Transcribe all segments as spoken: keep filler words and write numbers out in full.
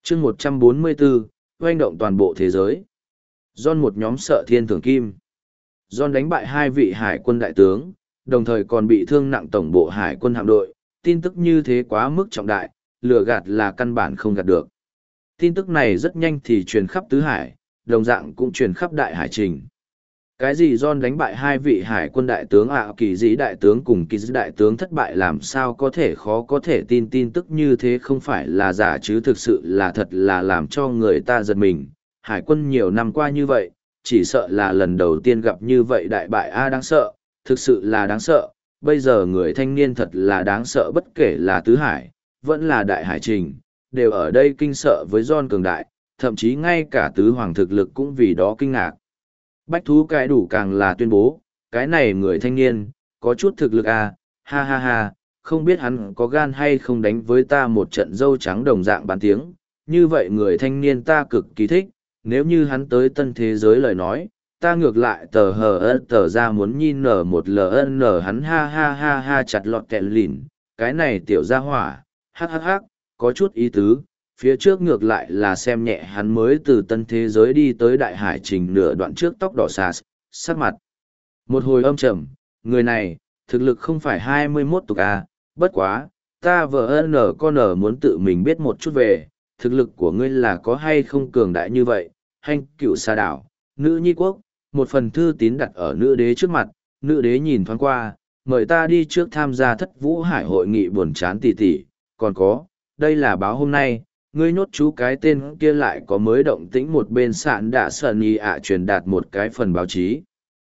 chương một trăm bốn mươi bốn, oanh động toàn bộ thế giới. John một nhóm sợ thiên thường kim. John đánh bại hai vị hải quân đại tướng, đồng thời còn bị thương nặng tổng bộ hải quân hạm đội. Tin tức như thế quá mức trọng đại, lừa gạt là căn bản không gạt được. Tin tức này rất nhanh thì truyền khắp tứ hải, đồng dạng cũng truyền khắp đại hải trình. Cái gì John đánh bại hai vị hải quân đại tướng ạ kỳ dĩ đại tướng cùng kỳ dĩ đại tướng thất bại, làm sao có thể khó có thể tin tin tức như thế không phải là giả chứ thực sự là thật, là làm cho người ta giật mình. Hải quân nhiều năm qua như vậy, chỉ sợ là lần đầu tiên gặp như vậy đại bại a, đáng sợ, thực sự là đáng sợ. Bây giờ người thanh niên thật là đáng sợ, bất kể là tứ hải, vẫn là đại hải trình, đều ở đây kinh sợ với John cường đại, thậm chí ngay cả tứ hoàng thực lực cũng vì đó kinh ngạc. Bách thú cái đủ càng là tuyên bố, cái này người thanh niên, có chút thực lực à, ha ha ha, không biết hắn có gan hay không đánh với ta một trận dâu trắng đồng dạng bán tiếng, như vậy người thanh niên ta cực kỳ thích, nếu như hắn tới tân thế giới lời nói, ta ngược lại tờ hờ ớt tờ ra muốn nhìn nở một ln hắn, ha ha ha ha, chặt lọt kẹt lìn, cái này tiểu gia hỏa, hắc hắc hắc, có chút ý tứ. Phía trước ngược lại là xem nhẹ hắn mới từ tân thế giới đi tới đại hải trình nửa đoạn trước, tóc đỏ xà, sắc mặt một hồi âm trầm, người này, thực lực không phải hai mươi mốt tục à, bất quá, ta vợ nở con nở muốn tự mình biết một chút về, thực lực của ngươi là có hay không cường đại như vậy, hành cựu xa đảo, nữ nhi quốc, một phần thư tín đặt ở nữ đế trước mặt, nữ đế nhìn thoáng qua, mời ta đi trước tham gia thất vũ hải hội nghị buồn chán tỉ tỉ, còn có, đây là báo hôm nay. Ngươi nhốt chú cái tên kia lại có mới động tĩnh, một bên sạn đã sờn y ạ truyền đạt một cái phần báo chí.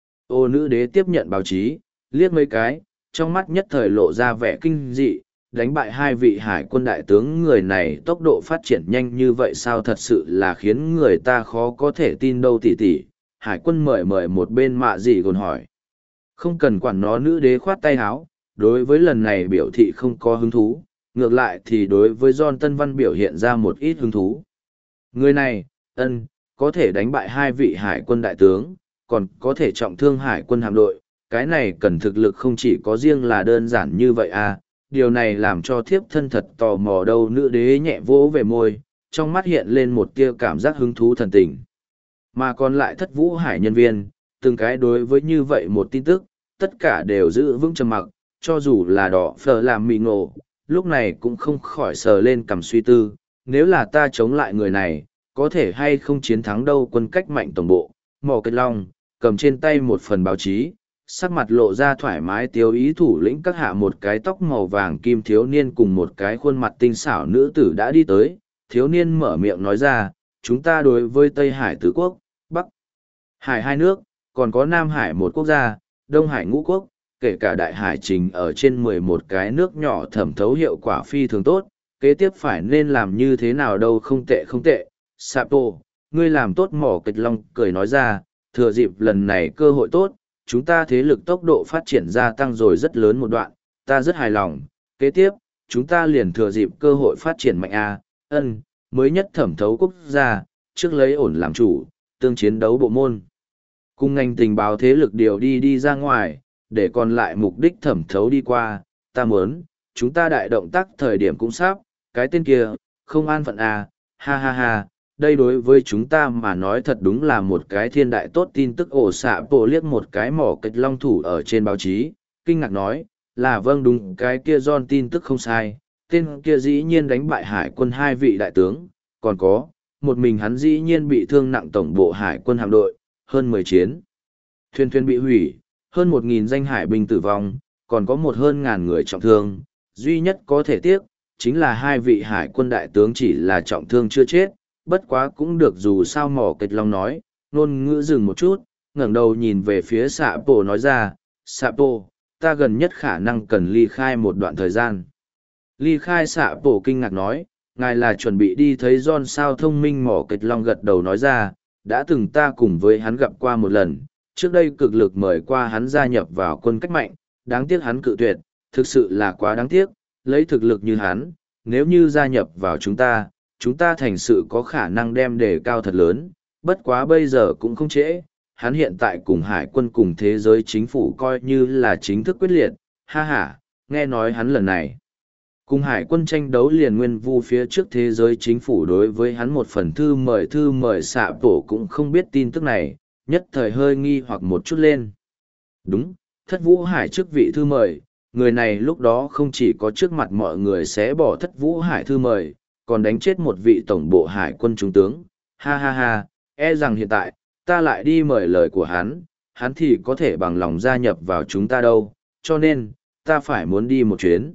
Ô nữ đế tiếp nhận báo chí, liếc mấy cái, trong mắt nhất thời lộ ra vẻ kinh dị, đánh bại hai vị hải quân đại tướng, người này tốc độ phát triển nhanh như vậy sao, thật sự là khiến người ta khó có thể tin đâu tỉ tỉ. Hải quân mời mời một bên mạ gì còn hỏi. Không cần quản nó, nữ đế khoát tay háo, đối với lần này biểu thị không có hứng thú. Ngược lại thì đối với John Tân Văn biểu hiện ra một ít hứng thú. Người này, ân, có thể đánh bại hai vị hải quân đại tướng, còn có thể trọng thương hải quân hạm đội, cái này cần thực lực không chỉ có riêng là đơn giản như vậy à, điều này làm cho thiếp thân thật tò mò đâu. Nữ đế nhẹ vỗ về môi, trong mắt hiện lên một tia cảm giác hứng thú thần tình. Mà còn lại thất vũ hải nhân viên, từng cái đối với như vậy một tin tức, tất cả đều giữ vững trầm mặc, cho dù là đỏ phở làm mì ngộ. Lúc này cũng không khỏi sờ lên cằm suy tư, nếu là ta chống lại người này, có thể hay không chiến thắng đâu. Quân cách mạnh tổng bộ, mỏ kết long, cầm trên tay một phần báo chí, sắc mặt lộ ra thoải mái tiêu ý. Thủ lĩnh các hạ một cái tóc màu vàng kim thiếu niên cùng một cái khuôn mặt tinh xảo nữ tử đã đi tới, thiếu niên mở miệng nói ra, chúng ta đối với Tây Hải tứ quốc, Bắc Hải hai nước, còn có Nam Hải một quốc gia, Đông Hải ngũ quốc, kể cả đại hải trình ở trên mười một cái nước nhỏ thẩm thấu hiệu quả phi thường tốt, kế tiếp phải nên làm như thế nào đâu. Không tệ không tệ, Sapo, ngươi làm tốt. Mỏ kịch long cười nói ra, thừa dịp lần này cơ hội tốt, chúng ta thế lực tốc độ phát triển gia tăng rồi rất lớn một đoạn, ta rất hài lòng, kế tiếp, chúng ta liền thừa dịp cơ hội phát triển mạnh a. Ân, mới nhất thẩm thấu quốc gia, trước lấy ổn làm chủ, tương chiến đấu bộ môn. Cùng ngành tình báo thế lực điều đi đi ra ngoài, để còn lại mục đích thẩm thấu đi qua, ta muốn, chúng ta đại động tác thời điểm cũng sắp, cái tên kia, không an phận à, ha ha ha, đây đối với chúng ta mà nói thật đúng là một cái thiên đại tốt tin tức. Ổ xạ bộ liếc một cái mỏ kịch long thủ ở trên báo chí, kinh ngạc nói, là vâng đúng, cái kia John tin tức không sai, tên kia dĩ nhiên đánh bại hải quân hai vị đại tướng, còn có, một mình hắn dĩ nhiên bị thương nặng tổng bộ hải quân hạm đội, hơn mười chiến. Thuyền thuyền bị hủy, hơn một nghìn danh hải binh tử vong, còn có một hơn ngàn người trọng thương, duy nhất có thể tiếc, chính là hai vị hải quân đại tướng chỉ là trọng thương chưa chết, bất quá cũng được, dù sao. Mỏ kịch long nói, ngôn ngữ dừng một chút, ngẩng đầu nhìn về phía Sạ Pồ nói ra, Sạ Pồ, ta gần nhất khả năng cần ly khai một đoạn thời gian. Ly khai? Sạ Pồ kinh ngạc nói, ngài là chuẩn bị đi thấy John sao? Thông minh mỏ kịch long gật đầu nói ra, đã từng ta cùng với hắn gặp qua một lần, trước đây cực lực mời qua hắn gia nhập vào quân cách mạnh, đáng tiếc hắn cự tuyệt, thực sự là quá đáng tiếc, lấy thực lực như hắn, nếu như gia nhập vào chúng ta, chúng ta thành sự có khả năng đem đề cao thật lớn, bất quá bây giờ cũng không trễ, hắn hiện tại cùng hải quân cùng thế giới chính phủ coi như là chính thức quyết liệt, ha ha, nghe nói hắn lần này Cùng hải quân tranh đấu liền nguyên vu phía trước thế giới chính phủ đối với hắn một phần thư mời thư mời xạ tổ cũng không biết tin tức này, nhất thời hơi nghi hoặc một chút lên. Đúng, thất vũ hải chức vị thư mời, người này lúc đó không chỉ có trước mặt mọi người sẽ bỏ thất vũ hải thư mời, còn đánh chết một vị tổng bộ hải quân trung tướng. Ha ha ha, e rằng hiện tại, ta lại đi mời lời của hắn, hắn thì có thể bằng lòng gia nhập vào chúng ta đâu, cho nên, ta phải muốn đi một chuyến.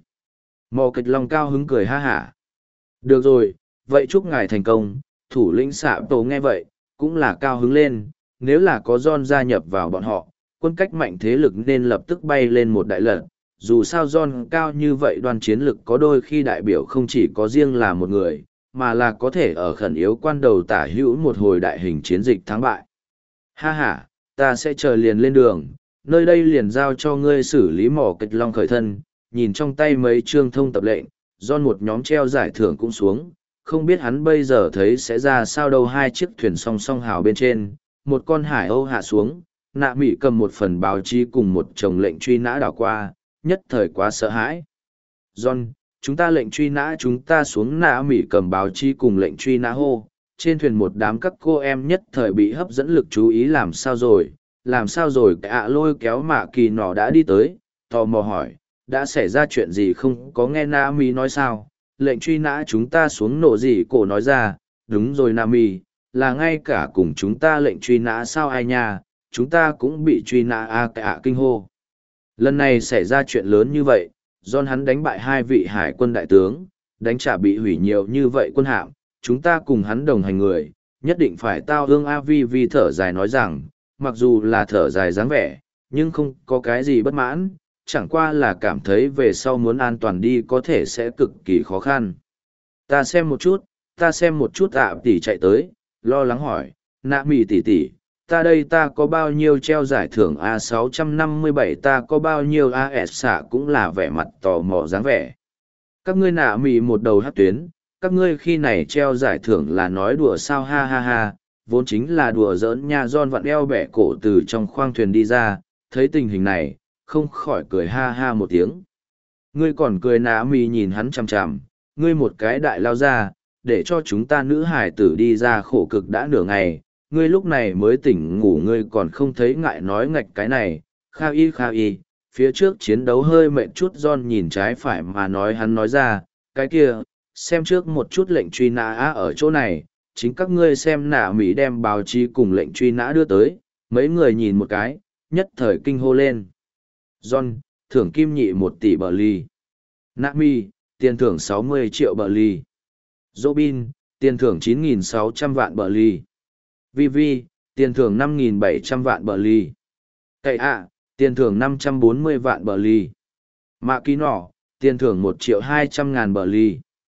Mò kịch lòng cao hứng cười ha hả. Được rồi, vậy chúc ngài thành công, thủ lĩnh xạ tổ nghe vậy, cũng là cao hứng lên, nếu là có John gia nhập vào bọn họ, quân cách mạnh thế lực nên lập tức bay lên một đại lật. Dù sao John cao như vậy đoàn chiến lực có đôi khi đại biểu không chỉ có riêng là một người, mà là có thể ở khẩn yếu quan đầu tả hữu một hồi đại hình chiến dịch thắng bại. Ha ha, ta sẽ chờ liền lên đường, nơi đây liền giao cho ngươi xử lý mỏ kịch long khởi thân, nhìn trong tay mấy chương thông tập lệnh, John một nhóm treo giải thưởng cũng xuống, không biết hắn bây giờ thấy sẽ ra sao đâu. Hai chiếc thuyền song song hào bên trên, một con hải âu hạ xuống, nạ mỉ cầm một phần báo chí cùng một chồng lệnh truy nã đảo qua, nhất thời quá sợ hãi. John, chúng ta lệnh truy nã chúng ta xuống. Nạ mỉ cầm báo chí cùng lệnh truy nã hô, trên thuyền một đám các cô em nhất thời bị hấp dẫn lực chú ý. Làm sao rồi, làm sao rồi? Ạ lôi kéo mạ kỳ nọ đã đi tới, tò mò hỏi, đã xảy ra chuyện gì không có nghe Nạ mỉ nói sao? Lệnh truy nã chúng ta xuống nổ gì? Cổ nói ra, đúng rồi Nạ mỉ, là ngay cả cùng chúng ta lệnh truy nã sao ai nha, chúng ta cũng bị truy nã a cả kinh hô. Lần này xảy ra chuyện lớn như vậy, John hắn đánh bại hai vị hải quân đại tướng, đánh trả bị hủy nhiều như vậy quân hạm, chúng ta cùng hắn đồng hành người, nhất định phải tao ương. A vi vi thở dài nói rằng, mặc dù là thở dài dáng vẻ, nhưng không có cái gì bất mãn, chẳng qua là cảm thấy về sau muốn an toàn đi có thể sẽ cực kỳ khó khăn. Ta xem một chút, ta xem một chút. ạ tỷ chạy tới, lo lắng hỏi, Nạ mỉ tỷ tỷ, ta đây ta có bao nhiêu treo giải thưởng A sáu năm bảy, ta có bao nhiêu a s xạ cũng là vẻ mặt tò mò dáng vẻ. Các ngươi Nạ mỉ một đầu hát tuyến, các ngươi khi này treo giải thưởng là nói đùa sao? Ha ha ha, vốn chính là đùa giỡn nha. John vặn eo bẻ cổ từ trong khoang thuyền đi ra, thấy tình hình này, không khỏi cười ha ha một tiếng. Ngươi còn cười? Nạ mỉ nhìn hắn chằm chằm, ngươi một cái đại lao ra, để cho chúng ta nữ hải tử đi ra khổ cực đã nửa ngày, ngươi lúc này mới tỉnh ngủ, ngươi còn không thấy ngại nói ngạch cái này. Kha y kha y, phía trước chiến đấu hơi mệt chút. John nhìn trái phải mà nói, hắn nói ra, cái kia, xem trước một chút lệnh truy nã ở chỗ này, chính các ngươi xem. Nạ mỉ đem báo chí cùng lệnh truy nã đưa tới, mấy người nhìn một cái, nhất thời kinh hô lên. John, thưởng kim nhị một tỷ bờ ly. Nạ mỉ, tiền thưởng sáu mươi triệu bờ ly. Robin, tiền thưởng chín nghìn sáu trăm vạn bờ ly. Vivi, tiền thưởng năm nghìn bảy trăm vạn bờ ly. Cậy ạ, tiền thưởng năm trăm bốn mươi vạn bờ ly. Mạ Kỳ Nỏ, tiền thưởng một triệu hai trăm ngàn bờ ly.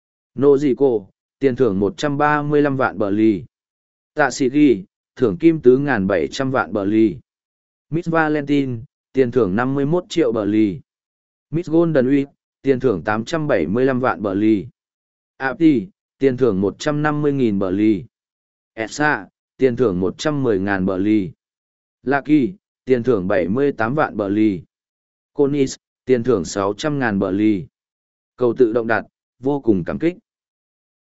Nô Dị Cô, tiền thưởng một trăm ba mươi lăm vạn bờ ly. Tạ Sĩ Ghi, thưởng kim tứ ngàn bảy trăm vạn bờ ly. Miss Valentine, tiền thưởng năm mươi mốt triệu bờ ly. Miss Golden Week, tiền thưởng tám trăm bảy mươi lăm vạn bờ ly. Apti, tiền thưởng một trăm năm mươi nghìn bờ ly. Esa, tiền thưởng một trăm mười ngàn bờ ly. Lucky, tiền thưởng bảy mươi tám vạn bờ ly. Conis, tiền thưởng sáu trăm ngàn bờ ly. Cầu tự động đặt, vô cùng cảm kích.